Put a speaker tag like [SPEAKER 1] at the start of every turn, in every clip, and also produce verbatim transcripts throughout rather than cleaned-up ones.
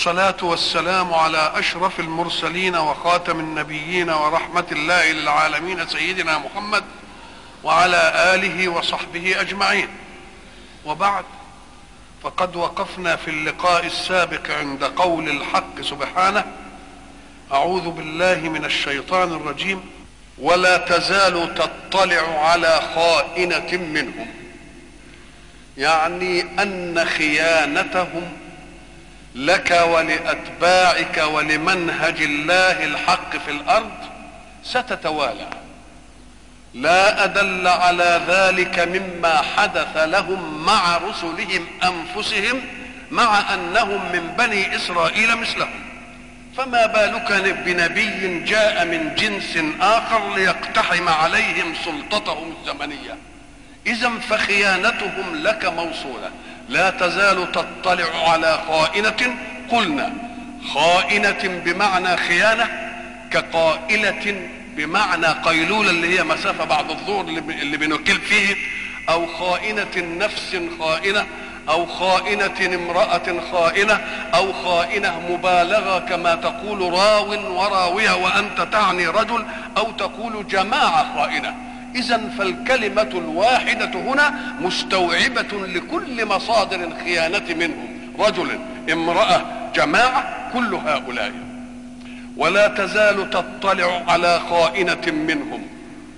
[SPEAKER 1] والصلاة والسلام على أشرف المرسلين وخاتم النبيين ورحمة الله للعالمين سيدنا محمد وعلى آله وصحبه أجمعين. وبعد، فقد وقفنا في اللقاء السابق عند قول الحق سبحانه: أعوذ بالله من الشيطان الرجيم: ولا تزال تطلع على خائنة منهم، يعني أن خيانتهم لك ولأتباعك ولمنهج الله الحق في الأرض ستتوالى. لا أدل على ذلك مما حدث لهم مع رسلهم أنفسهم، مع أنهم من بني إسرائيل مثلهم، فما بالك بنبي جاء من جنس آخر ليقتحم عليهم سلطتهم الزمنية؟ إذن فخيانتهم لك موصولة. لا تزال تطلع على خائنة، قلنا خائنة بمعنى خيانة، كقائلة بمعنى قيلولة اللي هي مسافة بعد الظهر اللي بنقل فيه، أو خائنة نفس خائنة، أو خائنة امرأة خائنة، أو خائنة مبالغة كما تقول راو وراوية وأنت تعني رجل، أو تقول جماعة خائنة. إذن فالكلمة الواحدة هنا مستوعبة لكل مصادر الخيانة منهم، رجل، امرأة، جماعة، كل هؤلاء. ولا تزال تطلع على خائنة منهم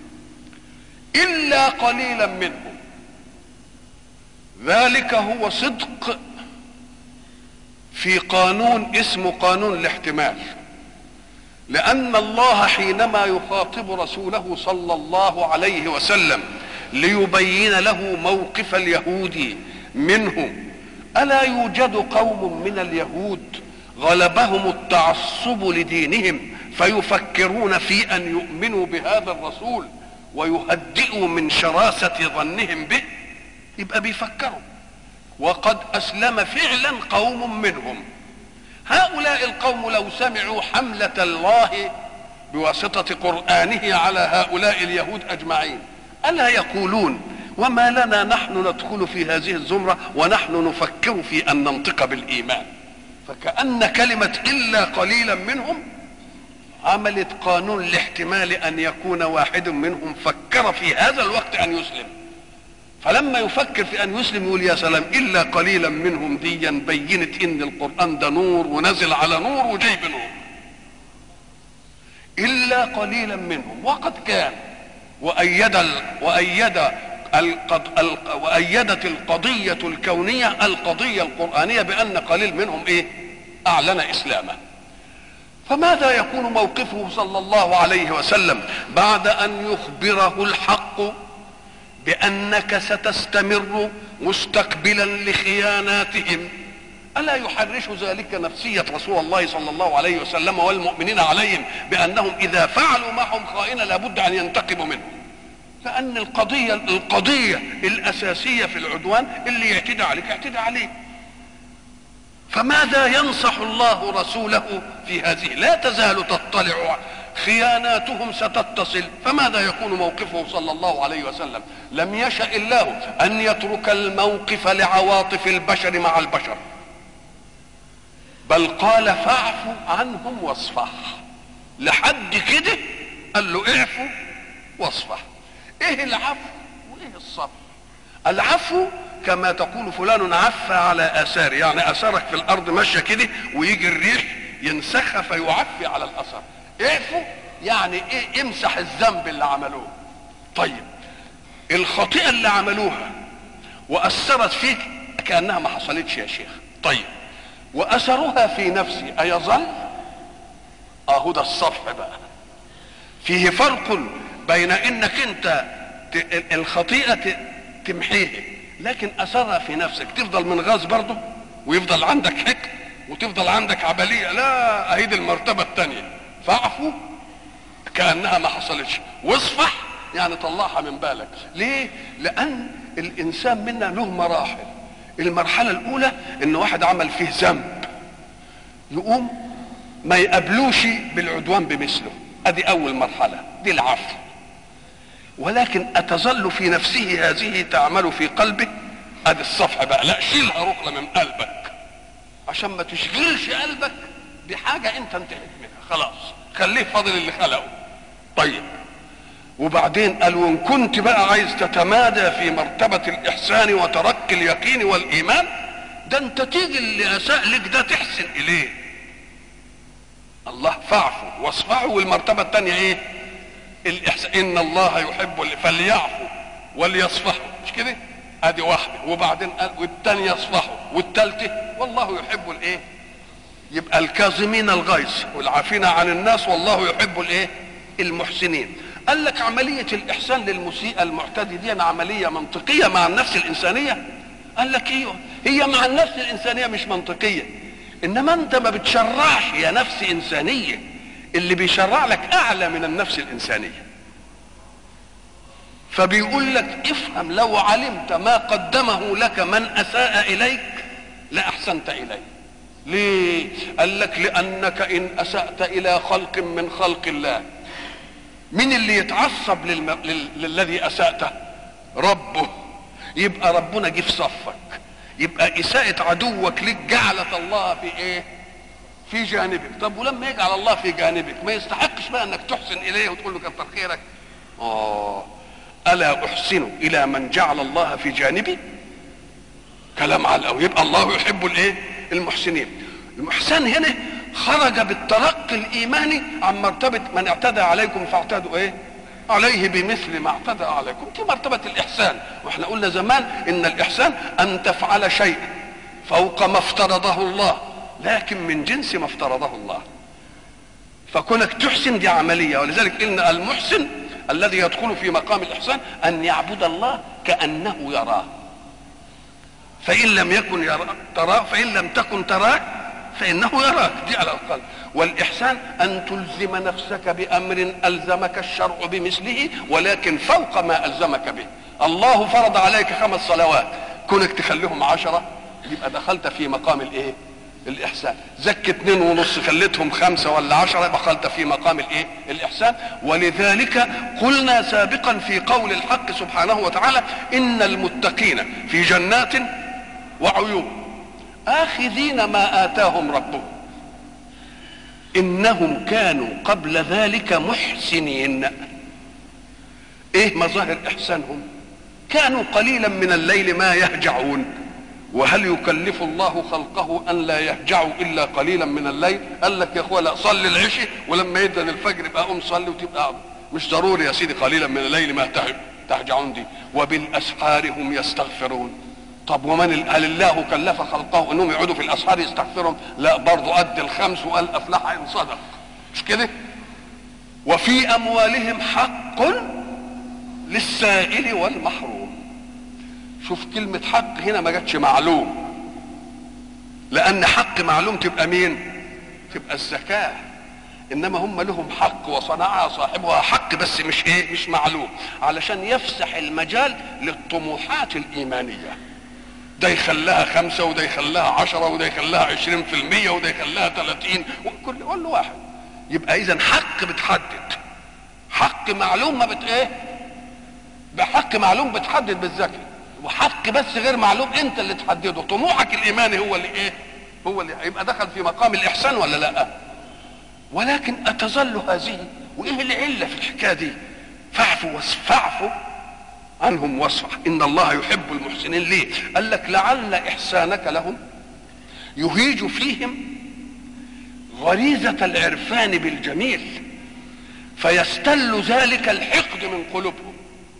[SPEAKER 1] إلا قليلا منهم. ذلك هو صدق في قانون اسمه قانون الاحتمال، لأن الله حينما يخاطب رسوله صلى الله عليه وسلم ليبين له موقف اليهود منه، ألا يوجد قوم من اليهود غلبهم التعصب لدينهم فيفكرون في أن يؤمنوا بهذا الرسول ويهدئوا من شراسة ظنهم به؟ يبقى بيفكروا، وقد أسلم فعلا قوم منهم. هؤلاء القوم لو سمعوا حملة الله بواسطة قرآنه على هؤلاء اليهود أجمعين، ألا يقولون: وما لنا نحن ندخل في هذه الزمرة ونحن نفكر في أن ننطق بالإيمان؟ فكأن كلمة إلا قليلا منهم عملت قانون الاحتمال، أن يكون واحد منهم فكر في هذا الوقت أن يسلم، فلما يفكر في أن يسلم يقول: يا سلام، إلا قليلا منهم ديا بينت إن القرآن ده نور ونزل على نور وجايب نور. إلا قليلا منهم. وقد كان وأيد ال... وأيد القض... ال... وأيدت القضية الكونية القضية القرآنية بأن قليل منهم إيه؟ أعلن إسلامه. فماذا يكون موقفه صلى الله عليه وسلم بعد أن يخبره الحق بأنك ستستمر مستقبلا لخياناتهم؟ ألا يحرش ذلك نفسية رسول الله صلى الله عليه وسلم والمؤمنين عليهم بأنهم إذا فعلوا معهم خائنة لابد أن ينتقموا منهم؟ لأن القضية القضية الأساسية في العدوان اللي يعتدى عليك اعتدى عليه. فماذا ينصح الله رسوله في هذه؟ لا تزال تطلع، خياناتهم ستتصل، فماذا يكون موقفه صلى الله عليه وسلم؟ لم يشأ الله أن يترك الموقف لعواطف البشر مع البشر، بل قال: فاعف عنهم واصفح. لحد كده قال له: اعفوا واصفح. ايه العفو وايه الصفح؟ العفو كما تقول فلان عفى على اثار، يعني اثارك في الارض ماشيه كده ويجي الريح ينسخها فيعفي على الاثر. اعفوا يعني ايه؟ امسح الذنب اللي عملوه. طيب، الخطيئه اللي عملوها واثرت فيك كانها ما حصلتش يا شيخ، طيب، واثرها في نفسي ايظل؟ اهو ده الصفح بقى. فيه فرق بين انك انت الخطيئه تمحيها، لكن اثرها في نفسك تفضل من غاز برضه، ويفضل عندك حكم وتفضل عندك عبليه. لا، اهي دي المرتبه الثانيه. فاعفوا كانها ما حصلتش، واصفح يعني طلعها من بالك. ليه؟ لان الانسان منا له مراحل. المرحله الاولى ان واحد عمل فيه ذنب يقوم ما يقابلوش بالعدوان بمثله، ادي اول مرحله، دي العفو. ولكن اتظل في نفسه هذه تعمل في قلبه، ادي الصفح بقى. لا، شيلها ركله من قلبك. عشان ما تشغلش قلبك بحاجه انت انتهيت منها، خلاص خليه فاضل اللي خلقه. طيب وبعدين قال وان كنت بقى عايز تتمادى في مرتبه الاحسان وترك اليقين والايمان، ده انت تيجي اللي اساء لك ده تحسن اليه. الله فاعفوا واصفحوا، والمرتبه الثانيه ايه؟ الاحسان. ان الله يحب فليعفوا وليصفحوا، مش كده؟ ادي واحده. وبعدين قال والثانيه يصفحوا، والثالثه والله يحب الايه؟ يبقى الكاظمين الغيظ والعافين عن الناس والله يحب الايه؟ المحسنين. قال لك عمليه الاحسان للمسيء المعتدي دي عمليه منطقيه مع النفس الانسانيه. قال لك ايوه، هي مع النفس الانسانيه مش منطقيه، انما انت ما بتشرعش يا نفس انسانيه، اللي بيشرع لك اعلى من النفس الانسانيه. فبيقول لك افهم، لو علمت ما قدمه لك من اساء اليك لاحسنت اليه. ليه؟ قال لك لانك ان اسأت الى خلق من خلق الله، مين اللي يتعصب للم... لل... للذي اسأته؟ ربه. يبقى ربنا جه في صفك، يبقى اساءة عدوك لك جعلت الله في ايه؟ في جانبك. طب ولما يجعل الله في جانبك ما يستحقش بقى انك تحسن اليه وتقول له كتر خيرك؟ اه الا احسن الى من جعل الله في جانبي؟ كلام على القوي. يبقى الله يحب الايه؟ المحسنين. المحسن هنا خرج بالترقي الايماني عن مرتبه من اعتدى عليكم فاعتدوا ايه؟ عليه بمثل ما اعتدى عليكم. دي مرتبه الاحسان. واحنا قلنا زمان ان الاحسان ان تفعل شيء فوق ما افترضه الله لكن من جنس ما افترضه الله. فكونك تحسن دي عمليه. ولذلك ان المحسن الذي يدخل في مقام الاحسان ان يعبد الله كانه يراه، فان لم يكن يرى تراه فان لم تكن تراه فانه يراك، دي على الاقل. والاحسان ان تلزم نفسك بامر الزمك الشرع بمثله ولكن فوق ما الزمك به. الله فرض عليك خمس صلوات، كونك تخليهم عشرة يبقى دخلت في مقام الايه؟ الاحسان. زك اتنين ونص خليتهم خمسة ولا عشرة دخلت في مقام الايه؟ الاحسان. ولذلك قلنا سابقا في قول الحق سبحانه وتعالى ان المتقين في جنات وعيون آخذين ما آتاهم ربهم إنهم كانوا قبل ذلك محسنين. إيه مظاهر إحسانهم؟ كانوا قليلا من الليل ما يهجعون. وهل يكلف الله خلقه أن لا يهجعوا إلا قليلا من الليل؟ قال لك يا أخوة لا، صلي العشاء ولما يدن الفجر يبقى قوم صلي وتبقى مش ضروري يا سيدي قليلا من الليل ما تهجعون دي. وبالأسحار هم يستغفرون. طب ومن هل الله كلف خلقه انهم يقعدوا في الاسحار يستغفرهم؟ لا، برضه قد الخمس وقال افلح ان صدق، مش كده؟ وفي اموالهم حق للسائل والمحروم. شوف كلمة حق هنا ما جاتش معلوم، لان حق معلوم تبقى مين؟ تبقى الزكاة. انما هم لهم حق وصنعها صاحبها حق بس مش ايه؟ مش معلوم، علشان يفسح المجال للطموحات الايمانية. ده يخليها خمسة وده يخليها عشرة وده يخليها عشرين في المية وده يخليها ثلاثين، وكل كل واحد. يبقى اذا حق بتحدد، حق معلوم ما بت ايه؟ بحق معلوم بتحدد بالذكي، وحق بس غير معلوم انت اللي تحدده. طموحك الايماني هو اللي ايه؟ هو اللي يبقى دخل في مقام الاحسان ولا لا؟ ولكن اتظل هذه، وايه العله في الحكايه دي؟ فاعفوا واصفعوا عنهم واصفح ان الله يحب المحسنين. ليه؟ قال لك لعل احسانك لهم يهيج فيهم غريزة العرفان بالجميل فيستل ذلك الحقد من قلوبهم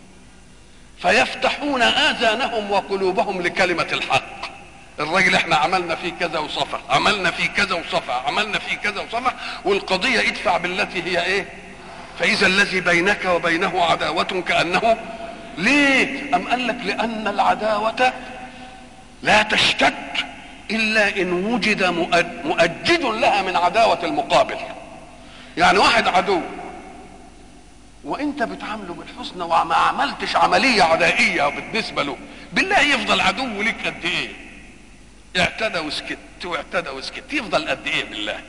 [SPEAKER 1] فيفتحون آذانهم وقلوبهم لكلمة الحق. الراجل احنا عملنا فيه كذا وصفح، عملنا فيه كذا وصفح، عملنا فيه كذا وصفح، والقضية ادفع بالتي هي ايه؟ فإذا الذي بينك وبينه عداوة كأنه. ليه؟ أم قال لك لأن العداوة لا تشتد إلا إن وجد مؤجد لها من عداوة المقابل. يعني واحد عدو وانت بتعامله بالحسنى وما عملتش عملية عدائية بالنسبة له، بالله يفضل عدو لك قد ايه؟ اعتدى وسكت واعتدى وسكت، يفضل قد ايه بالله؟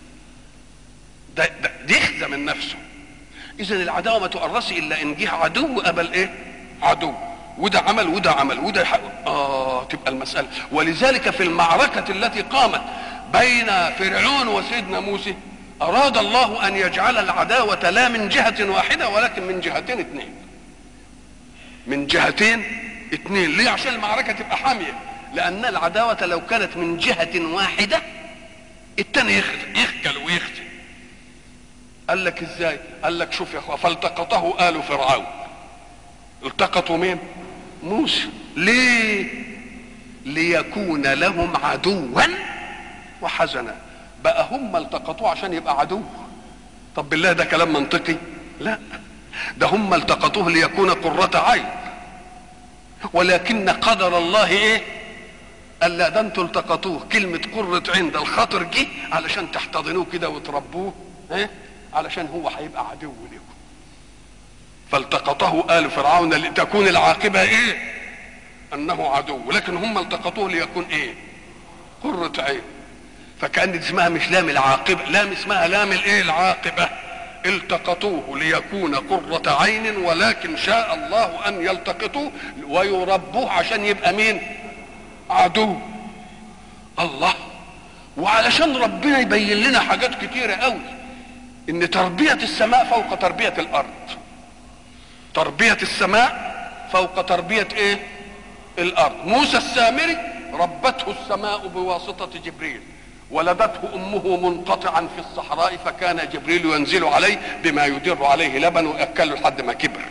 [SPEAKER 1] ده ده يخزى من نفسه. اذا العداوة ما تؤرسي الا ان جه عدو قبل ايه؟ عدو. وده عمل وده عمل وده يحقق. اه تبقى المساله. ولذلك في المعركه التي قامت بين فرعون وسيدنا موسى اراد الله ان يجعل العداوه لا من جهه واحده ولكن من جهتين اثنين. من جهتين اثنين. ليه؟ عشان المعركه تبقى حاميه. لان العداوه لو كانت من جهه واحده الثاني يخجل ويخزي. قال لك ازاي؟ قال لك شوف يا اخوه، فالتقطه آل فرعون. التقطوا مين؟ موسى. ليه؟ ليكون لهم عدوا وحزنا. بقى هم التقطوه عشان يبقى عدو؟ طب بالله ده كلام منطقي؟ لا، ده هم التقطوه ليكون قرة عين. ولكن قدر الله ايه؟ قال لا، ده انتوا التقطوه كلمة قرة عين، ده الخاطر جه علشان تحتضنوه كده وتربوه، ايه؟ علشان هو هيبقى عدو لكم. فالتقطه آل فرعون لتكون العاقبة ايه؟ انه عدو. لكن هم التقطوه ليكون ايه؟ قرة عين. فكأن اسمها مش لام العاقبة، لام اسمها لام الايه؟ العاقبة. التقطوه ليكون قرة عين، ولكن شاء الله ان يلتقطوه ويربوه عشان يبقى مين؟ عدو. الله. وعلشان ربنا يبين لنا حاجات كتيرة قوي، ان تربية السماء فوق تربية الارض. تربية السماء فوق تربية ايه؟ الارض. موسى السامري ربته السماء بواسطة جبريل، ولدته امه منقطعا في الصحراء، فكان جبريل ينزل عليه بما يدر عليه لبن ويأكله لحد ما كبر.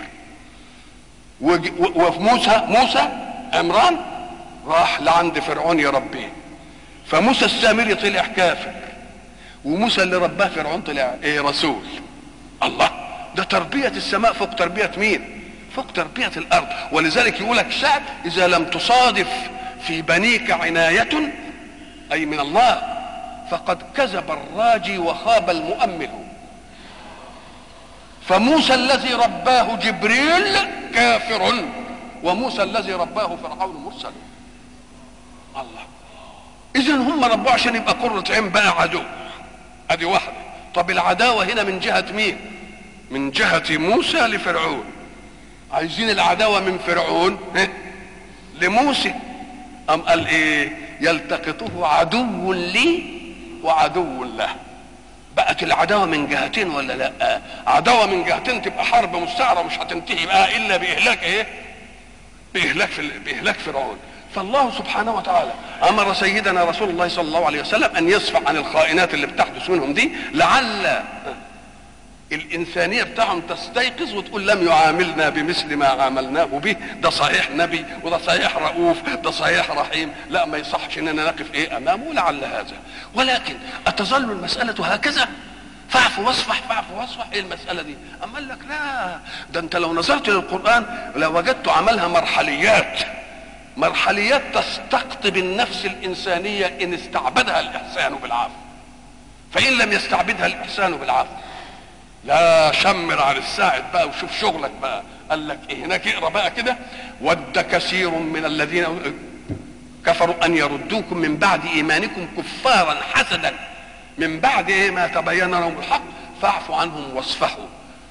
[SPEAKER 1] وموسى موسى عمران راح لعند فرعون يربيه، فموسى السامري طلع كافر، وموسى اللي رباه فرعون طلع ايه؟ رسول. الله. ده تربية السماء فوق تربية مين؟ فوق تربية الارض. ولذلك يقول لك شعر: اذا لم تصادف في بنيك عناية اي من الله فقد كذب الراجي وخاب المؤمل. فموسى الذي رباه جبريل كافر، وموسى الذي رباه فرعون مرسل. الله. اذا هم ربوه عشان يبقى قرة عين، بقى عدو. ادي واحدة. طب العداوة هنا من جهة مين؟ من جهة موسى لفرعون. عايزين العداوة من فرعون لموسى. ام قال ايه؟ يلتقطه عدو لي وعدو له. بقت العداوة من جهتين ولا لا؟ عداوة من جهتين تبقى حرب مستعرة مش هتنتهي بقى الا باهلاك ايه؟ باهلاك في باهلاك فرعون. فالله سبحانه وتعالى امر سيدنا رسول الله صلى الله عليه وسلم ان يصفح عن الخائنات اللي بتحدث منهم دي، لعل الانسانيه بتاعهم تستيقظ وتقول لم يعاملنا بمثل ما عاملناه به، ده صحيح نبي وده صحيح رؤوف ده صحيح رحيم، لا ما يصحش اننا نقف ايه امامه، لعل هذا. ولكن اتظل المساله هكذا؟ فاعف واصفح فاعف واصفح، ايه المساله دي؟ اما قال لك لا، ده انت لو نظرت للقران لوجدت عملها مرحليات. مرحليات تستقطب النفس الانسانيه ان استعبدها الاحسان بالعفو، فان لم يستعبدها الاحسان بالعفو لا شمر على الساعد بقى وشوف شغلك بقى. قال لك ايه هناك؟ اقرا بقى كده: ود كثير من الذين كفروا ان يردوكم من بعد ايمانكم كفارا حسدا من بعد ايه ما تبين لهم الحق فاعفوا عنهم واصفحوا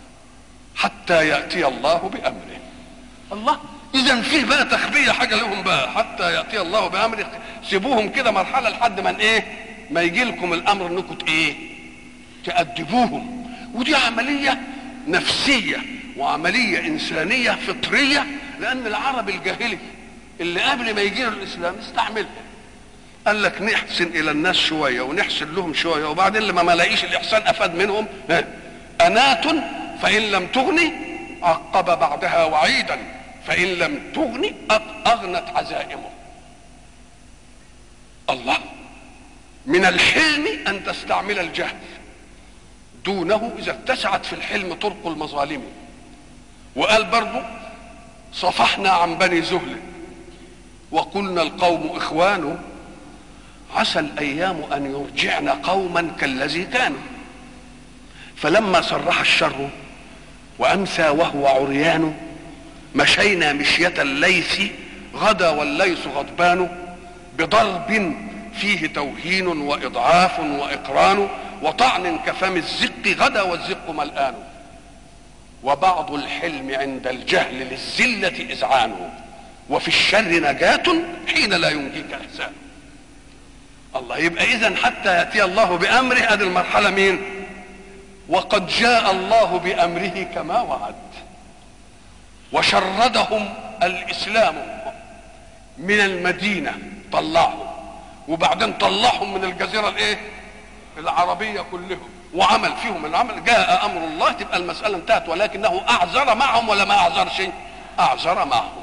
[SPEAKER 1] حتى ياتي الله بامره. الله. اذا فيه بقى تخبيه حاجه لهم بقى، حتى ياتي الله بامره. سيبوهم كده مرحله لحد ما ايه؟ ما يجي لكم الامر انكم ايه؟ تأدبوهم. ودي عمليه نفسيه وعمليه انسانيه فطريه، لان العرب الجاهلي اللي قبل ما يجي الاسلام استعملها. قال لك نحسن الى الناس شويه ونحسن لهم شويه، وبعدين لما ما لاقيش الاحسان افاد منهم انات فان لم تغني عقب بعدها وعيدا فان لم تغني اغنت عزائمه. الله. من الحلم ان تستعمل الجهل دونه اذا اتسعت في الحلم طرق المظالم. وقال برضو: صفحنا عن بني زهل وقلنا القوم اخوان عسى الايام ان يرجعن قوما كالذي كانوا. فلما صرح الشر وامسى وهو عريان مشينا مشية الليث غدا والليث غضبان بضرب فيه توهين واضعاف واقران وطعن كفم الزق غدا والزق ملآن. وبعض الحلم عند الجهل للذلة إذعان، وفي الشر نجاة حين لا ينجيك إحسان. الله، يبقى إذن حتى يأتي الله بأمره، هذه المرحلة مين؟ وقد جاء الله بأمره كما وعد، وشردهم الإسلام من المدينة، طلعهم، وبعدين طلعهم من الجزيرة الايه العربية كلهم، وعمل فيهم العمل. جاء أمر الله، تبقى المسألة انتهت، ولكنه أعذر معهم ولا ما أعذرش؟ أعذر معهم.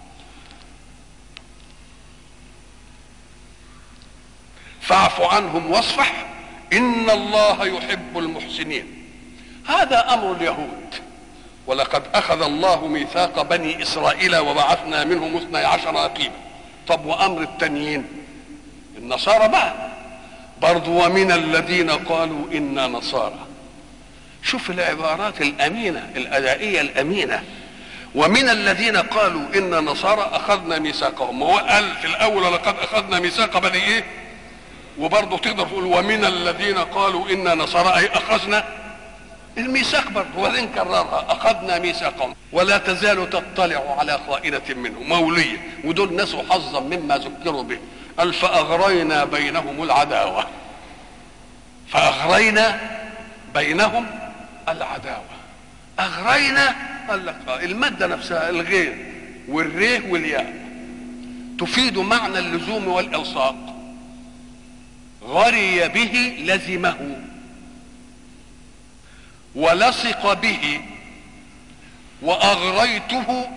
[SPEAKER 1] فاعف عنهم واصفح إن الله يحب المحسنين. هذا أمر اليهود، ولقد أخذ الله ميثاق بني إسرائيل وبعثنا منهم اثني عشر نقيبا. طب وأمر التانيين النصارى بقى برضو، ومن الذين قالوا إنا نصارى. شوف العبارات الأمينة الأدائية الأمينة، ومن الذين قالوا إنا نصارى أخذنا ميثاقهم. هو قال في الأول لقد أخذنا ميثاق بني إيه، وبرضو تقدر تقول ومن الذين قالوا إنا نصارى، أي أخذنا الميثاق برضه، وبعدين كررها أخذنا ميثاقهم ولا تزال تطلع على خائنة منه مولية، ودول نسوا حظا مما ذكروا به. قال فأغرينا بينهم العداوة، فأغرينا بينهم العداوة. أغرينا قال لك المادة نفسها الغين والريه والياء تفيد معنى اللزوم والإلصاق. غري به لزمه، ولصق به، وأغريته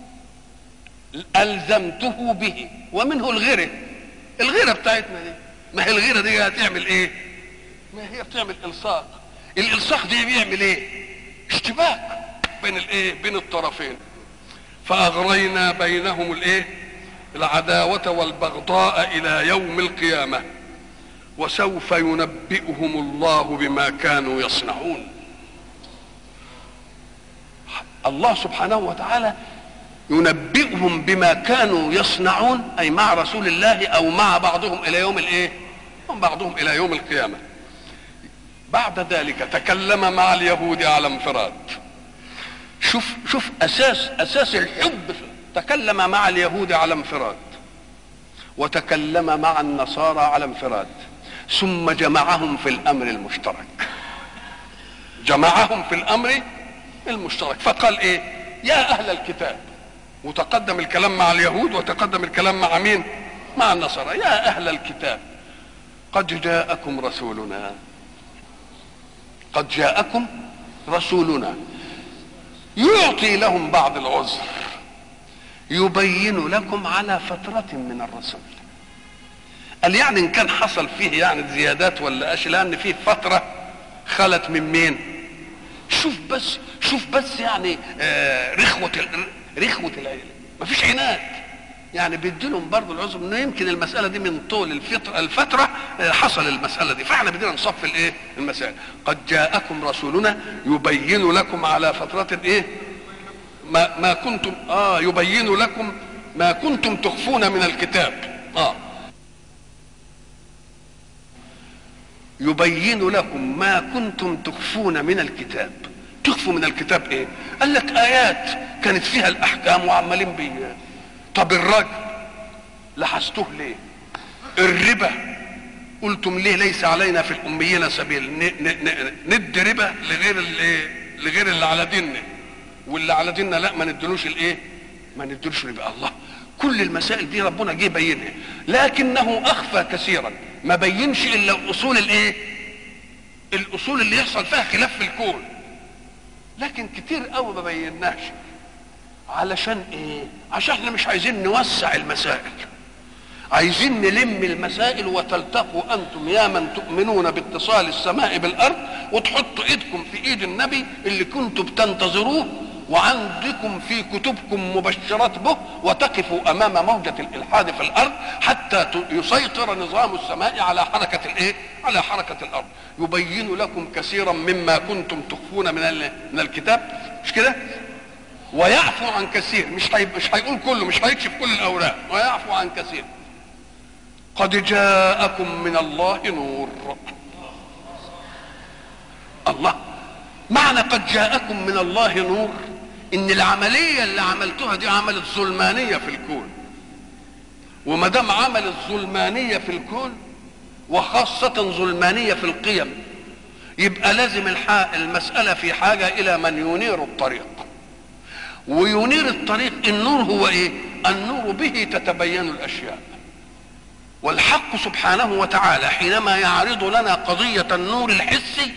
[SPEAKER 1] ألزمته به. ومنه الغيرة، الغيرة بتاعتنا دي، ما هي الغيرة دي هتعمل ايه؟ ما هي بتعمل إلصاق. الإلصاق دي بيعمل ايه؟ اشتباك بين الايه؟ بين الطرفين. فأغرينا بينهم الايه؟ العداوة والبغضاء إلى يوم القيامة، وسوف ينبئهم الله بما كانوا يصنعون. الله سبحانه وتعالى ينبئهم بما كانوا يصنعون، أي مع رسول الله أو مع بعضهم إلى يوم الإيه؟ بعضهم إلى يوم القيامة. بعد ذلك تكلم مع اليهود على انفراد. شوف شوف أساس أساس الحب. تكلم مع اليهود على انفراد، وتكلم مع النصارى على انفراد، ثم جمعهم في الأمر المشترك. جمعهم في الأمر المشترك، فقال ايه؟ يا اهل الكتاب. وتقدم الكلام مع اليهود وتقدم الكلام مع مين؟ مع النصارى. يا اهل الكتاب قد جاءكم رسولنا، قد جاءكم رسولنا يعطي لهم بعض العذر، يبين لكم على فترة من الرسول. قال يعني ان كان حصل فيه يعني زيادات ولا اشياء، لان فيه فترة خلت من مين؟ شوف بس شوف بس يعني آه رخوة رخوة العيلة، مفيش عناد، يعني بيديلهم برضه العذر انه يمكن المسألة دي من طول الفترة الفترة آه حصل المسألة دي، فاحنا بدينا نصف الايه؟ المسائل. قد جاءكم رسولنا يبين لكم على فترة ايه؟ ما ما كنتم اه يبين لكم ما كنتم تخفون من الكتاب. اه يبين لكم ما كنتم تخفون من الكتاب. تخفوا من الكتاب ايه؟ قال لك ايات كانت فيها الاحكام وعمالين بيه. طب الرجل لحستوه ليه؟ الربا قلتم ليه ليس علينا في الاميين سبيل؟ ندي ربا لغير الايه؟ لغير اللي على ديننا، واللي على ديننا لا ما ندلوش الايه؟ ما ندلوش ربا. الله، كل المسائل دي ربنا جه بينها، لكنه اخفى كثيرا، ما بينش الا اصول الايه؟ الاصول اللي يحصل فيها خلاف في الكون، لكن كتير قوي ما بيناش. علشان ايه؟ عشان احنا مش عايزين نوسع المسائل، عايزين نلم المسائل وتلتقوا انتم يا من تؤمنون باتصال السماء بالارض، وتحطوا ايدكم في ايد النبي اللي كنتم بتنتظروه وعندكم في كتبكم مبشرات به، وتقفوا امام موجة الالحاد في الارض حتى يسيطر نظام السماء على حركة الايه؟ على حركة الارض. يبين لكم كثيرا مما كنتم تخفون من من الكتاب، مش كده؟ ويعفو عن كثير، مش هي... مش هيقول كله، مش هيكشف كل الاوراق، ويعفو عن كثير. قد جاءكم من الله نور. الله، معنى قد جاءكم من الله نور ان العمليه اللي عملتوها دي عملت ظلمانيه في الكون، وما دام عملت ظلمانيه في الكون وخاصه ظلمانيه في القيم، يبقى لازم المساله في حاجه الى من ينير الطريق. وينير الطريق النور هو ايه؟ النور به تتبين الاشياء. والحق سبحانه وتعالى حينما يعرض لنا قضيه النور الحسي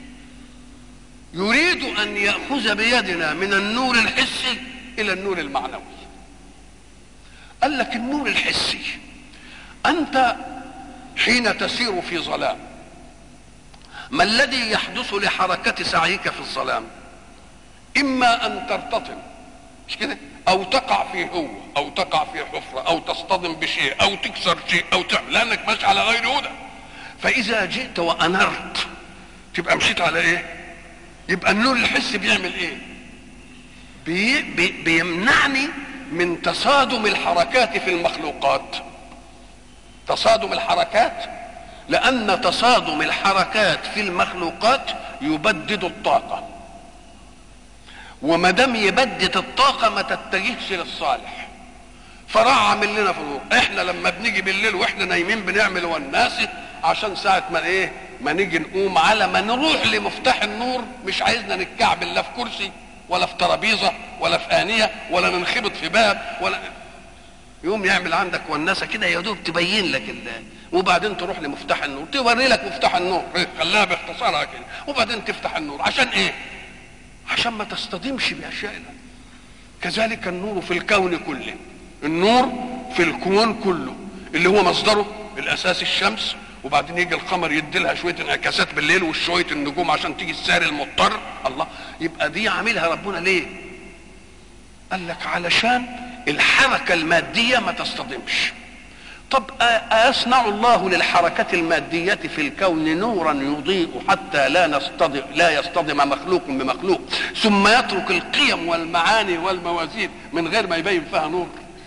[SPEAKER 1] يريد ان ياخذ بيدنا من النور الحسي الى النور المعنوي. قال لك النور الحسي، انت حين تسير في ظلام ما الذي يحدث لحركه سعيك في الظلام؟ اما ان ترتطم، مش كده؟ او تقع في هو، او تقع في حفره، او تصطدم بشيء، او تكسر شيء، او تعمل، لانك ماشي على غير هدى. فاذا جئت وانرت تبقى مشيت على ايه؟ يبقى النور الحسي بيعمل ايه؟ بي بي بيمنعني من تصادم الحركات في المخلوقات. تصادم الحركات، لان تصادم الحركات في المخلوقات يبدد الطاقه، وما دام يبدد الطاقه ما تتجهش للصالح. فراح عامل لنا في النور. احنا لما بنيجي بالليل واحنا نايمين بنعمل والناس عشان ساعه ما ايه ما نيجي نقوم على ما نروح لمفتاح النور مش عايزنا نتكعبل لا في كرسي ولا في ترابيزه ولا في انيه ولا ننخبط في باب ولا يقوم يعمل عندك والناسه كده يا دوب تبين لك الله، وبعدين تروح لمفتاح النور توري لك مفتاح النور، خلاها باختصارها كده، وبعدين تفتح النور. عشان ايه؟ عشان ما تصطدمش باشياء الله. كذلك النور في الكون كله، النور في الكون كله اللي هو مصدره الاساس الشمس، وبعدين يجي القمر يدي لها شويه انعكاسات بالليل وشويه النجوم عشان تيجي الساري المضطر. الله، يبقى دي عاملها ربنا ليه؟ قال لك علشان الحركه الماديه ما تصطدمش. طب أيصنع الله للحركة المادية في الكون نورا يضيء حتى لا نصطدم لا يصطدم مخلوق بمخلوق، ثم يترك القيم والمعاني والموازين من غير ما يبين فيها نور؟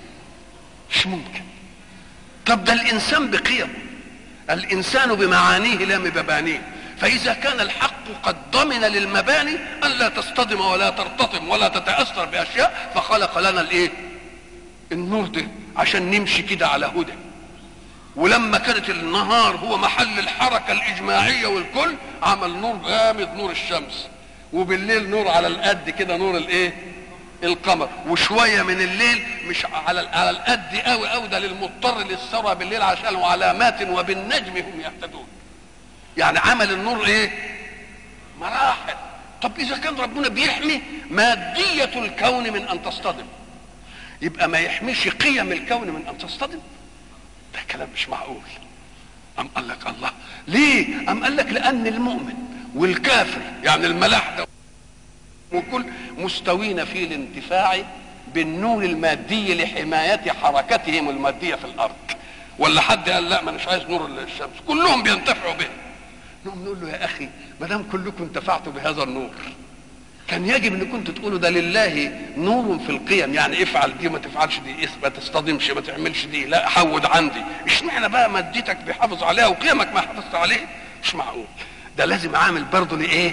[SPEAKER 1] مش ممكن. طب ده الإنسان بقيمه، الإنسان بمعانيه لا بمبانيه. فإذا كان الحق قد ضمن للمباني أن لا تصطدم ولا ترتطم ولا تتأثر بأشياء، فخلق لنا الإيه؟ النور ده عشان نمشي كده على هدى. ولما كانت النهار هو محل الحركة الإجماعية والكل، عمل نور غامض نور الشمس، وبالليل نور على القد كده نور الايه؟ القمر، وشوية من الليل مش على على القد قوي قوي ده للمضطر للسرى بالليل عشان علامات وبالنجم هم يهتدون. يعني عمل النور ايه؟ مراحل. طب إذا كان ربنا بيحمي مادية الكون من أن تصطدم، يبقى ما يحميش قيم الكون من أن تصطدم؟ ده كلام مش معقول. أم قال لك الله ليه؟ أم قال لك لأن المؤمن والكافر يعني الملاحدة وكل مستوين في الانتفاع بالنور المادي لحماية حركتهم المادية في الأرض. ولا حد قال لا ما مش عايز نور الشمس؟ كلهم بينتفعوا به. نقوم نقول له يا أخي ما دام كلكم انتفعتوا بهذا النور كان يجب ان كنت تقولوا ده لله نور في القيم، يعني افعل دي ما تفعلش دي، ما تصطدمش ما تعملش دي، لا حود عندي. اشمعنى بقى مادتك بيحافظ عليها وقيمك ما حافظت عليه؟ مش معقول. ده لازم عامل برضه لايه؟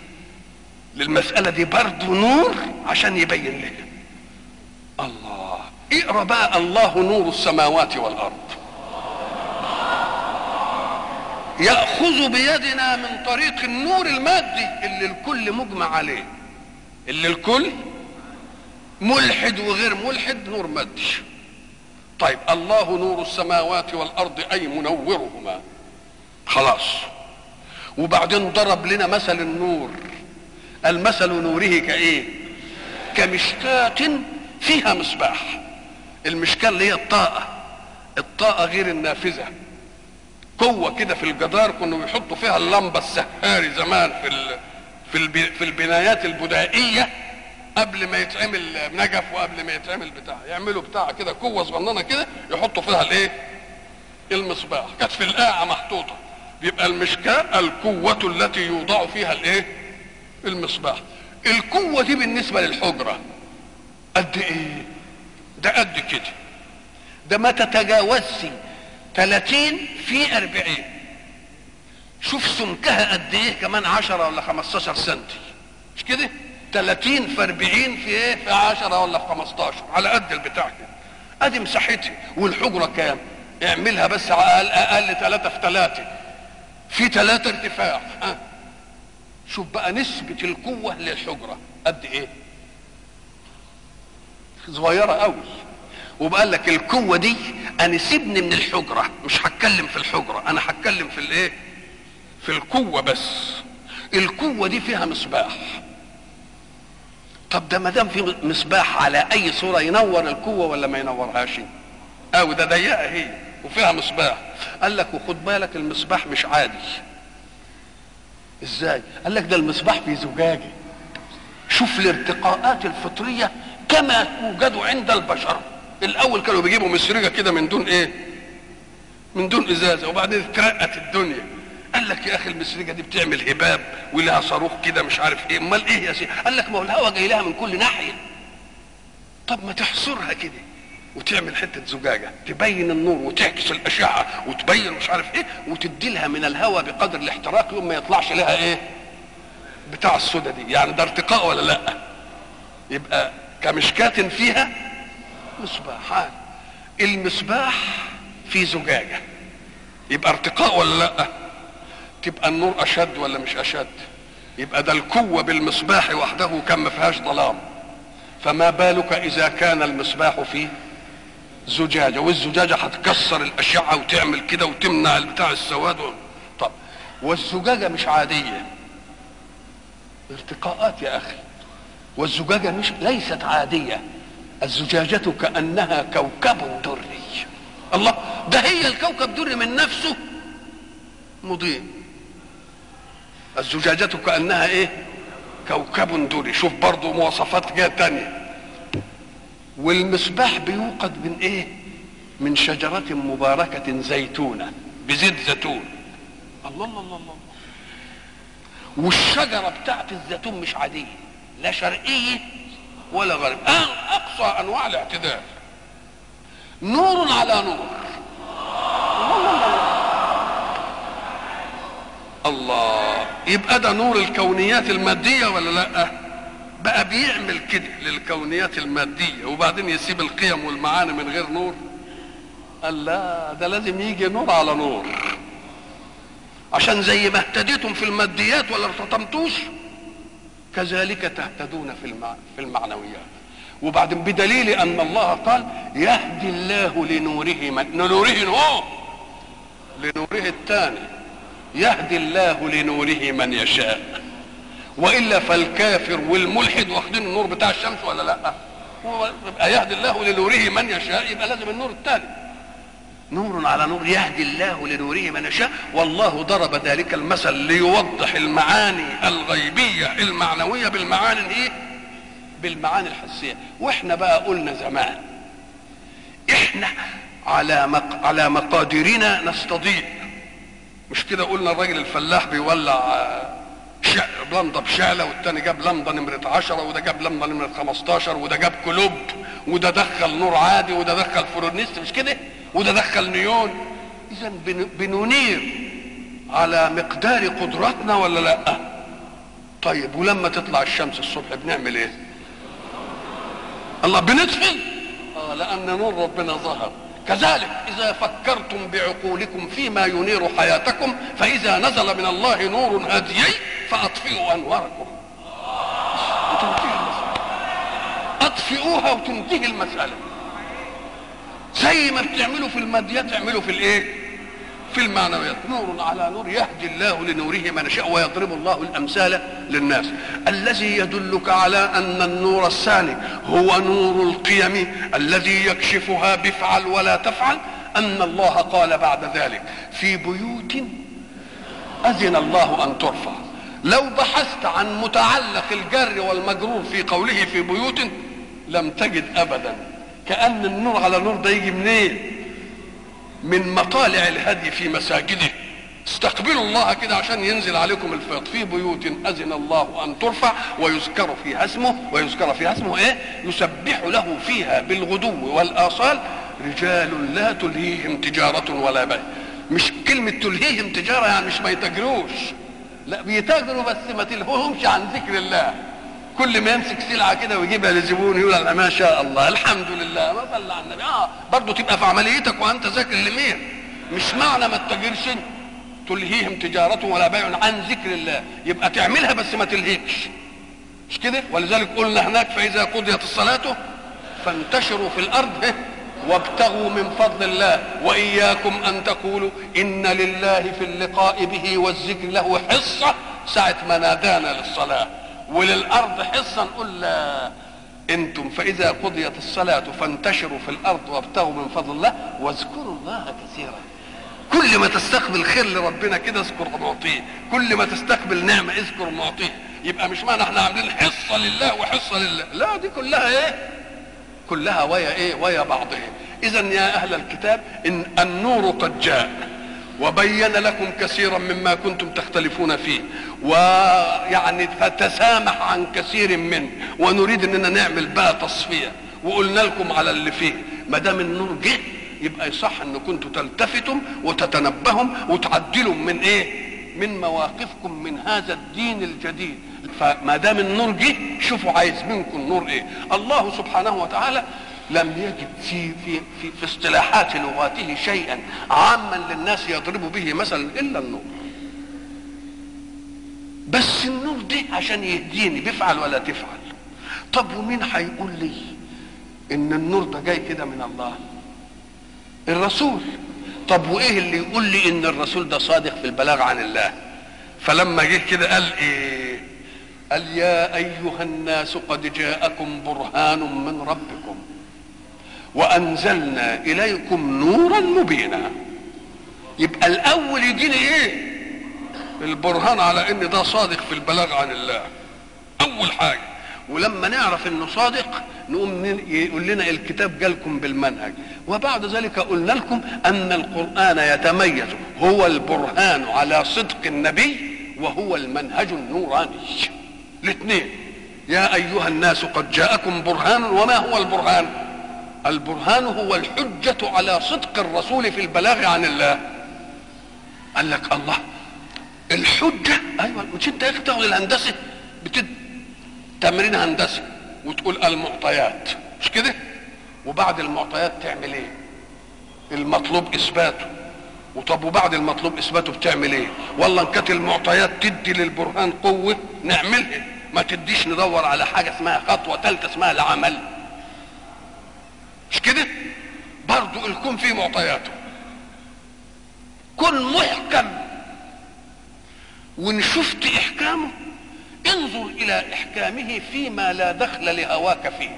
[SPEAKER 1] للمسألة دي برضه نور عشان يبين لك. الله، اقرا بقى الله نور السماوات والارض يأخذ بيدنا من طريق النور المادي اللي الكل مجمع عليه، اللي الكل ملحد وغير ملحد نور مادي. طيب الله نور السماوات والارض اي منورهما، خلاص. وبعدين ضرب لنا مثل النور، المثل نوره كايه؟ كمشكاة فيها مصباح. المشكاة اللي هي الطاقة، الطاقة غير النافذة، قوة كده في الجدار كانوا بيحطوا فيها اللمبة السهاري زمان في ال في الب في البنايات البدائية قبل ما يتعمل نجف وقبل ما يتعمل بتاع، يعملوا بتاع كده قوة صغننة كده يحطوا فيها الايه؟ المصباح. كانت في القاعة محطوطة، بيبقى المشكاة القوة التي يوضع فيها الايه؟ المصباح. القوة دي بالنسبة للحجرة قد ايه؟ ده قد كده، ده ما تتجاوزش ثلاثين في أربعين. شوف سمكها قد ايه كمان، عشرة ولا خمستاشر سنتي. مش كده؟ ثلاثين في أربعين في ايه؟ في عشرة ولا في خمستاشر، على قد البتاع كده. ادي مساحتها. والحجره كام؟ اعملها بس اقل اقل ثلاثة في ثلاثة، في ثلاثة ارتفاع. ها شوف بقى نسبة القوة للحجرة قد ايه؟ صغيرة قوي. وبقال لك القوة دي انا سيبني من الحجرة، مش هتكلم في الحجرة، انا هتكلم في الايه؟ في القوة بس. القوة دي فيها مصباح. طب ده ما دام في مصباح على اي صورة ينور القوة ولا ما ينورهاش؟ او ده ضيقة هي وفيها مصباح. قال لك وخد بالك المصباح مش عادي. ازاي؟ قال لك ده المصباح في زجاجة. شوف الارتقاءات الفطرية كما توجد عند البشر. الاول كانوا بيجيبوا مسرجة كده من دون ايه؟ من دون ازازة، وبعدين اترقت الدنيا. قال لك يا اخي المسرجة دي بتعمل هباب ولها صاروخ كده مش عارف ايه. امال ايه يا سيدي؟ قال لك ما هو الهواء جاي لها من كل ناحية. طب ما تحصرها كده وتعمل حته زجاجه تبين النور وتعكس الاشعه وتبين مش عارف ايه، وتدي لها من الهواء بقدر الاحتراق يوم ما يطلعش لها ايه؟ بتاع السودا دي. يعني ده ارتقاء ولا لا؟ يبقى كمشكاة فيها مصباحان. المصباح في زجاجه يبقى ارتقاء ولا لا؟ تبقى النور اشد ولا مش اشد؟ يبقى ده القوه بالمصباح وحده كان ما فيهاش ظلام. فما بالك اذا كان المصباح فيه زجاجه، والزجاجه هتكسر الاشعه وتعمل كده وتمنع بتاع السواد. طب والزجاجه مش عاديه، ارتقاءات يا اخي. والزجاجه مش ليست عاديه، الزجاجه كانها كوكب دري. الله، ده هي الكوكب دري من نفسه مضيء. الزجاجه كانها ايه؟ كوكب دري. شوف برضو مواصفات جايه تانية. والمصباح بيوقد من ايه؟ من شجرة مباركة زيتونة بزيت زيتون. الله الله الله الله. والشجرة بتاعت الزيتون مش عادية، لا شرقية ولا غربية، اقصى انواع الاعتدال. نور على نور. الله. يبقى ده نور الكونيات المادية ولا لا؟ بقى بيعمل كده للكونيات المادية وبعدين يسيب القيم والمعاني من غير نور؟ قال لا، ده لازم يجي نور على نور، عشان زي ما اهتديتم في الماديات ولا ارتطمتوش كذلك تهتدون في المع... في المعنويات. وبعدين بدليل ان الله قال يهدي الله لنوره من لنوره نور لنوره الثاني يهدي الله لنوره من يشاء. والا فالكافر والملحد واخدين النور بتاع الشمس ولا لا؟ يبقى يهدي الله لنوره من يشاء، يبقى لازم النور الثاني. نور على نور، يهدي الله لنوره من يشاء. والله ضرب ذلك المثل ليوضح المعاني الغيبيه المعنويه بالمعاني الايه؟ بالمعاني الحسيه. واحنا بقى قلنا زمان احنا على مق... على مقاديرنا نستضيء. مش كده قلنا الراجل الفلاح بيولع شع... لمضه بشعله، والتاني جاب لمضه نمره عشرة، وده جاب لمضه نمره خمستاشر، وده جاب كلوب، وده دخل نور عادي، وده دخل فلورنست، مش كده؟ وده دخل نيون. اذا بن... بننير على مقدار قدرتنا ولا لا؟ طيب ولما تطلع الشمس الصبح بنعمل ايه؟ الله بنطفي. اه لان نور ربنا ظهر. كذلك اذا فكرتم بعقولكم فيما ينير حياتكم فاذا نزل من الله نور هادي فاطفئوا انواركم. وتنتهي المسألة. اطفئوها وتنتهي المسألة. زي ما بتعملوا في الماديات تعملوا في الايه؟ في المعنويات. نور على نور يهدي الله لنوره من يشاء ويضرب الله الامثال للناس. الذي يدلك على ان النور الثاني هو نور القيم الذي يكشفها بفعل ولا تفعل، ان الله قال بعد ذلك في بيوت اذن الله ان ترفع. لو بحثت عن متعلق الجر والمجرور في قوله في بيوت لم تجد ابدا. كأن النور على نور ده يجي منين؟ من مطالع الهدي في مساجده. استقبلوا الله كده عشان ينزل عليكم الفيض. في بيوت اذن الله ان ترفع ويذكر فيها اسمه ويذكر فيها اسمه ايه؟ يسبح له فيها بالغدو والاصال رجال لا تلهيهم تجارة ولا بيع. مش كلمة تلهيهم تجارة يعني مش ما يتاجروش، لا بيتاجروا بس ما تلهوهمش عن ذكر الله. كل ما يمسك سلعه كده ويجيبها لزبون يقول ما شاء الله الحمد لله ما صلى على النبي. اه برضه تبقى في عمليتك وانت ذاكر لمين. مش معنى ما تتاجرش تلهيهم تجارة ولا بيع عن ذكر الله، يبقى تعملها بس ما تلهيكش، مش كده؟ ولذلك قلنا هناك فإذا قضيت الصلاة فانتشروا في الأرض وابتغوا من فضل الله وإياكم أن تقولوا إن لله في اللقاء به والذكر له حصة ساعة ما نادانا للصلاة، وللأرض حصة نقول لا. انتم فإذا قضيت الصلاة فانتشروا في الأرض وابتغوا من فضل الله واذكروا الله كثيرا. كل ما تستقبل خير لربنا كده اذكر معطيه، كل ما تستقبل نعمه اذكر معطيه. يبقى مش معنى احنا عاملين حصه لله وحصه لله، لا دي كلها ايه؟ كلها ويا ايه؟ ويا بعضها. اذا يا اهل الكتاب ان النور قد جاء وبين لكم كثيرا مما كنتم تختلفون فيه، ويعني فتسامح عن كثير منه، ونريد اننا نعمل بقى تصفيه وقلنا لكم على اللي فيه. ما دام النور جه يبقى يصح ان كنتوا تلتفتم وتتنبهوا وتعدلوا من ايه؟ من مواقفكم من هذا الدين الجديد. فما دام النور جه شوفوا عايز منكم نور ايه. الله سبحانه وتعالى لم يجد في في في, في اصطلاحات لغاته شيئا عاما للناس يضرب به مثلا الا النور. بس النور ده عشان يهديني بفعل ولا تفعل. طب ومين هيقول لي ان النور ده جاي كده من الله؟ الرسول. طب وايه اللي يقول لي ان الرسول ده صادق في البلاغ عن الله؟ فلما جه كده قال ايه؟ قال يا ايها الناس قد جاءكم برهان من ربكم وانزلنا اليكم نورا مبينا. يبقى الاول يجيني ايه؟ البرهان على ان ده صادق في البلاغ عن الله اول حاجه. ولما نعرف انه صادق نقوم يقول لنا الكتاب جالكم بالمنهج. وبعد ذلك قلنا لكم ان القرآن يتميز هو البرهان على صدق النبي وهو المنهج النوراني الاثنين. يا ايها الناس قد جاءكم برهان. وما هو البرهان؟ البرهان هو الحجة على صدق الرسول في البلاغ عن الله. قال لك الله الحجة، ايوه مش انت تاخد الهندسة بتد تمرين هندسي وتقول المعطيات مش كده؟ وبعد المعطيات تعمل ايه؟ المطلوب اثباته. وطب وبعد المطلوب اثباته بتعمل ايه؟ والله ان كانت المعطيات تدي للبرهان قوه نعملها، ما تديش ندور على حاجه اسمها خطوه ثالثه اسمها العمل. مش كده؟ برضه الكون فيه معطياته. كن محكم وان شفت احكامه انظر الى احكامه فيما لا دخل لهواك فيه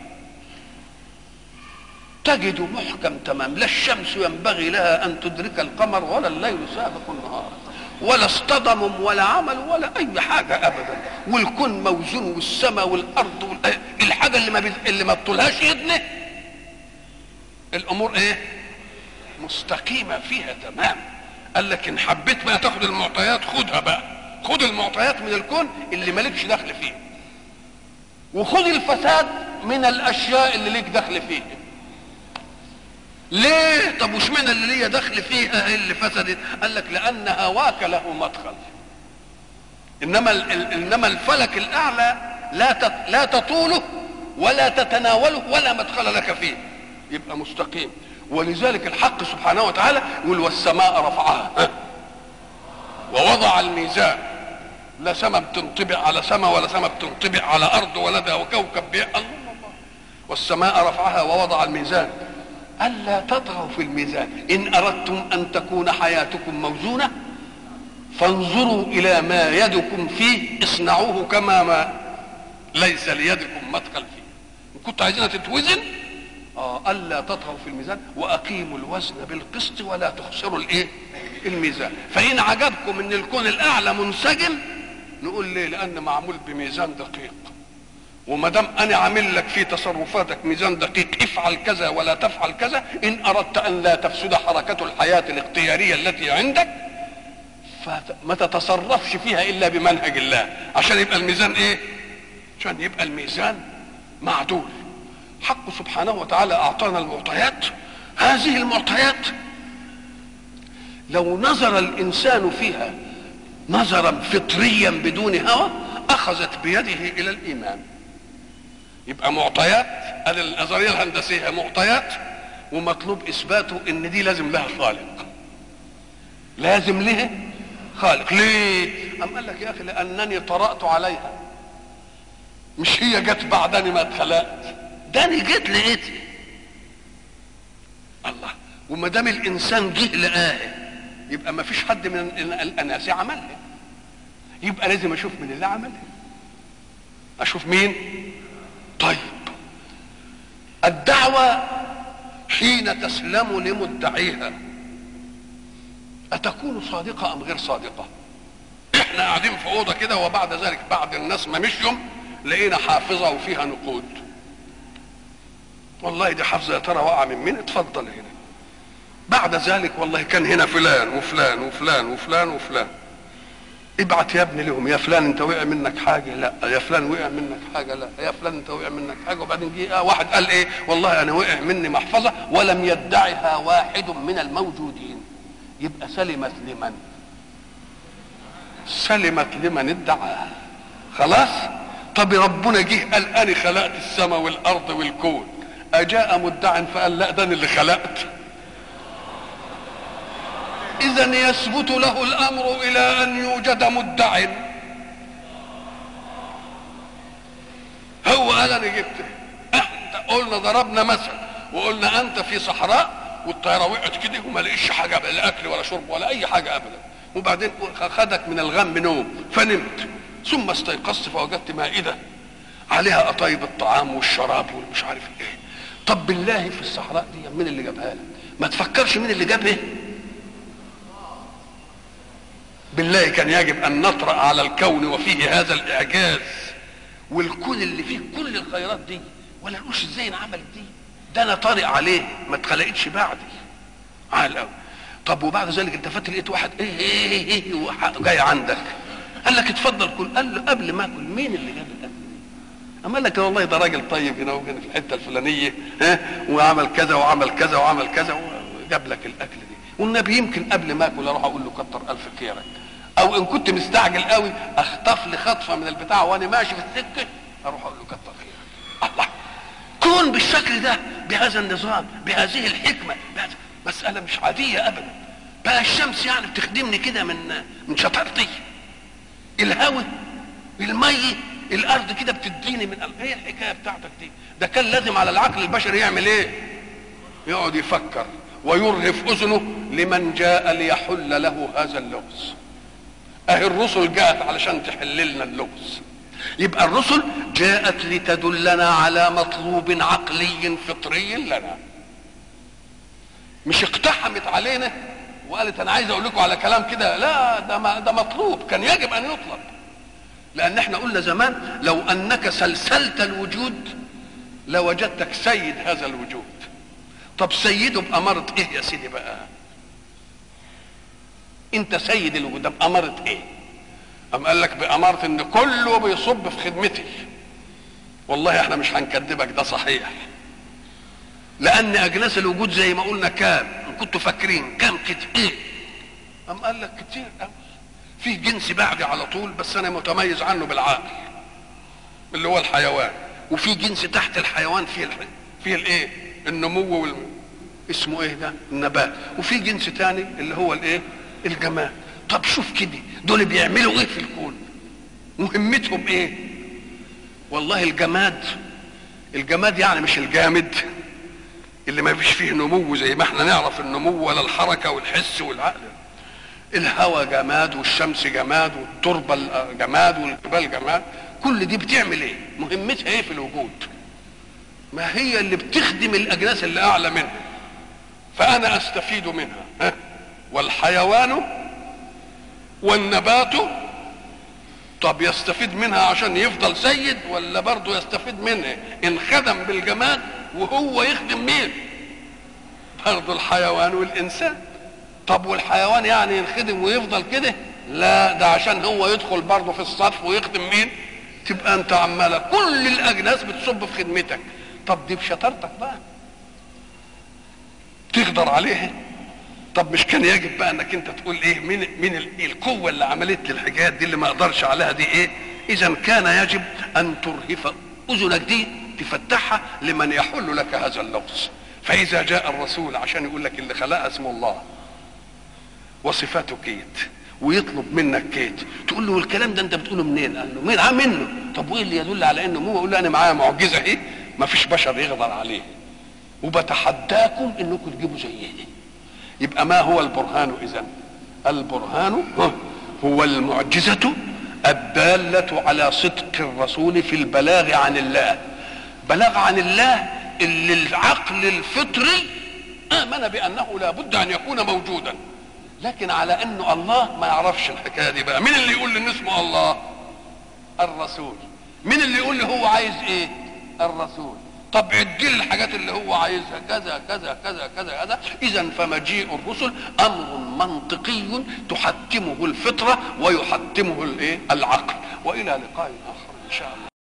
[SPEAKER 1] تجد محكم تمام. لا الشمس ينبغي لها ان تدرك القمر ولا الليل سابق النهار ولا اصطدم ولا عمل ولا اي حاجه ابدا. والكون موزون والسماء والارض الحاجه اللي ما بي... اللي ما بطولهاش يدنه الامور ايه؟ مستقيمه فيها تمام. قال لك ان حبيت بقى تاخد المعطيات خدها بقى، خد المعطيات من الكون اللي مالكش دخل فيه، وخد الفساد من الاشياء اللي ليك دخل فيها. ليه؟ طب وش معنى اللي ليا دخل فيها اللي فسدت؟ قال لك لان هواك له مدخل، انما انما الفلك الاعلى لا لا تطوله ولا تتناوله ولا مدخل لك فيه، يبقى مستقيم. ولذلك الحق سبحانه وتعالى يقول والسماء رفعها ووضع الميزان. لا سما بتنطبق على سما ولا سما بتنطبق على ارض ولا ده وكوكب بي الله الله. والسماء رفعها ووضع الميزان الا تطغوا في الميزان ان اردتم ان تكون حياتكم موزونه فانظروا الى ما يدكم فيه اصنعوه كما ما ليس ليدكم مدخل فيه. ان كنتوا عايزينها تتوزن اه الا تطغوا في الميزان واقيموا الوزن بالقسط ولا تخسروا الايه؟ الميزان. فان عجبكم ان الكون الاعلى منسجم نقول ليه؟ لان معمول بميزان دقيق، وما دام انا عامل لك في تصرفاتك ميزان دقيق افعل كذا ولا تفعل كذا ان اردت ان لا تفسد حركه الحياه الاختياريه التي عندك فما تتصرفش فيها الا بمنهج الله عشان يبقى الميزان ايه؟ عشان يبقى الميزان معدول. حق سبحانه وتعالى اعطانا المعطيات. هذه المعطيات لو نظر الانسان فيها نظرا فطريا بدون هوى اخذت بيده الى الايمان. يبقى معطيات، ادي النظريه الهندسيه معطيات، ومطلوب اثباته ان دي لازم لها خالق، لازم لها خالق. ليه؟ أم قال لك يا اخي لانني طرأت عليها، مش هي جت بعدني ما اتخلقت، ده انا جيت لقيتها. الله، وما دام الانسان جه لقاها يبقى ما فيش حد من الاناس عملها، يبقى لازم اشوف من اللي عملها، اشوف مين. طيب الدعوة حين تسلم لمدعيها أتكون صادقة أم غير صادقة؟ احنا قاعدين في أوضة كده وبعد ذلك بعد الناس ما مشيوا لقينا حافظة وفيها نقود، والله دي حافظة يا ترى واقعة من مين؟ اتفضل هنا. بعد ذلك والله كان هنا فلان وفلان وفلان وفلان وفلان، ابعت يا ابني لهم، يا فلان انت وقع منك حاجه؟ لا. يا فلان وقع منك حاجه؟ لا. يا فلان انت وقع منك حاجه؟ وبعدين جه واحد قال ايه؟ والله انا وقع مني محفظه ولم يدعها واحد من الموجودين. يبقى سلمت لمن؟ سلمت لمن ادعاها. خلاص. طب ربنا جه قال انا خلقت السماء والارض والكون، اجاء مدع فقال لا ده انا اللي خلقت؟ إذا يثبت له الأمر إلى أن يوجد مدع. هو قال أنا جبت، احنا قلنا ضربنا مثل وقلنا أنت في صحراء والطيارة وقعت كده وما لقيش حاجة لا أكل ولا شرب ولا أي حاجة أبدا، وبعدين خدك من الغم نوم فنمت، ثم استيقظت فوجدت مائدة عليها قطايب الطعام والشراب والمش عارف إيه. طب بالله في الصحراء دي مين اللي جابها لك؟ ما تفكرش مين اللي جابها؟ بالله كان يجب ان نطرأ على الكون وفيه هذا الاعجاز والكون اللي فيه كل الخيرات دي، ولا نقولش ازاي انعملت دي؟ ده انا طارئ عليه، ما اتخلقتش بعدي. عال قوي. طب وبعد ذلك انت فات لقيت واحد ايه ايه ايه, إيه جاي عندك قال لك اتفضل كل، قال له قبل ما اكل مين اللي جاب الاكل؟ اما قال لك والله ده راجل طيب هنا وهنا في الحته الفلانيه ها وعمل كذا وعمل كذا وعمل كذا وجاب لك الاكل دي. والنبي يمكن قبل ما اكل اروح اقول له كتر الف خيرك، او ان كنت مستعجل قوي اخطف لي خطفه من البتاع وانا ماشي في السكه اروح اقول له كتر خيرك. الله، كون بالشكل ده بهذا النظام بهذه الحكمه بهذا مساله مش عاديه ابدا. بقى الشمس يعني بتخدمني كده من من شطارتي، الهواء الميه الارض كده بتديني من ايه الحكايه بتاعتك دي؟ ده كان لازم على العقل البشري يعمل ايه؟ يقعد يفكر ويرهف اذنه لمن جاء ليحل له هذا اللغز. اهي الرسل جاءت علشان تحل لنا اللغز. يبقى الرسل جاءت لتدلنا على مطلوب عقلي فطري لنا، مش اقتحمت علينا وقالت انا عايز اقول لكم على كلام كده، لا ده ده مطلوب كان يجب ان يطلب. لان احنا قلنا زمان لو انك سلسلت الوجود لوجدتك سيد هذا الوجود. طب سيده بأمارة ايه يا سيدي بقى؟ انت سيد الوجود ده بأمارة ايه؟ ام قال لك بأمارة ان كله بيصب في خدمتي. والله احنا مش هنكذبك، ده صحيح، لان اجناس الوجود زي ما قلنا كام؟ كنتوا فاكرين كام كده ايه؟ ام قال لك كتير قوي. فيه جنس بعدي على طول بس انا متميز عنه بالعقل اللي هو الحيوان، وفي جنس تحت الحيوان فيه الح... فيه الايه؟ النمو وال... اسمه ايه ده؟ النبات. وفي جنس تاني اللي هو الايه؟ الجماد. طب شوف كده دول بيعملوا ايه في الكون؟ مهمتهم ايه؟ والله الجماد الجماد يعني مش الجامد اللي ما فيش فيه نمو زي ما احنا نعرف النمو ولا الحركه والحس والعقل. الهواء جماد والشمس جماد والتربه جماد والجبال جماد. كل دي بتعمل ايه؟ مهمتها ايه في الوجود؟ ما هي اللي بتخدم الاجناس اللي اعلى منها، فانا استفيد منها. ها؟ والحيوان والنبات طب يستفيد منها عشان يفضل سيد ولا برضه يستفيد منها ان خدم بالجماد وهو يخدم مين؟ برضه الحيوان والانسان. طب والحيوان يعني ينخدم ويفضل كده؟ لا، ده عشان هو يدخل برضه في الصف ويخدم مين؟ تبقى انت عماله كل الاجناس بتصب في خدمتك. طب دي بشطارتك بقى تقدر عليها؟ طب مش كان يجب بقى انك انت تقول ايه؟ مين مين القوه اللي عملت لي الحاجات دي اللي ما اقدرش عليها دي ايه؟ اذا كان يجب ان ترهف اذنك دي تفتحها لمن يحل لك هذا اللغز. فاذا جاء الرسول عشان يقول لك اللي خلقها اسم الله وصفاته كيت ويطلب منك كيت، تقول له الكلام ده انت بتقوله منين؟ قال له مين عام منه؟ طب وايه اللي يدل على انه هو؟ يقول له انا معايا معجزه ايه ما فيش بشر يقدر عليه، وبتحداكم انكم تجيبوا زيه. يبقى ما هو البرهان اذن؟ البرهان هو المعجزه الداله على صدق الرسول في البلاغ عن الله، بلاغ عن الله اللي العقل الفطري امن بانه لا بد ان يكون موجودا، لكن على انه الله ما يعرفش الحكايه دي. بقى مين اللي يقول لي ان اسمه الله؟ الرسول. مين اللي يقول لي هو عايز ايه؟ الرسول. طب عدي لي الحاجات اللي هو عايزها كذا كذا كذا كذا كذا. اذا فمجيء الرسل امر منطقي تحتمه الفطره ويحتمه الايه؟ العقل. والى لقاء اخر ان شاء الله.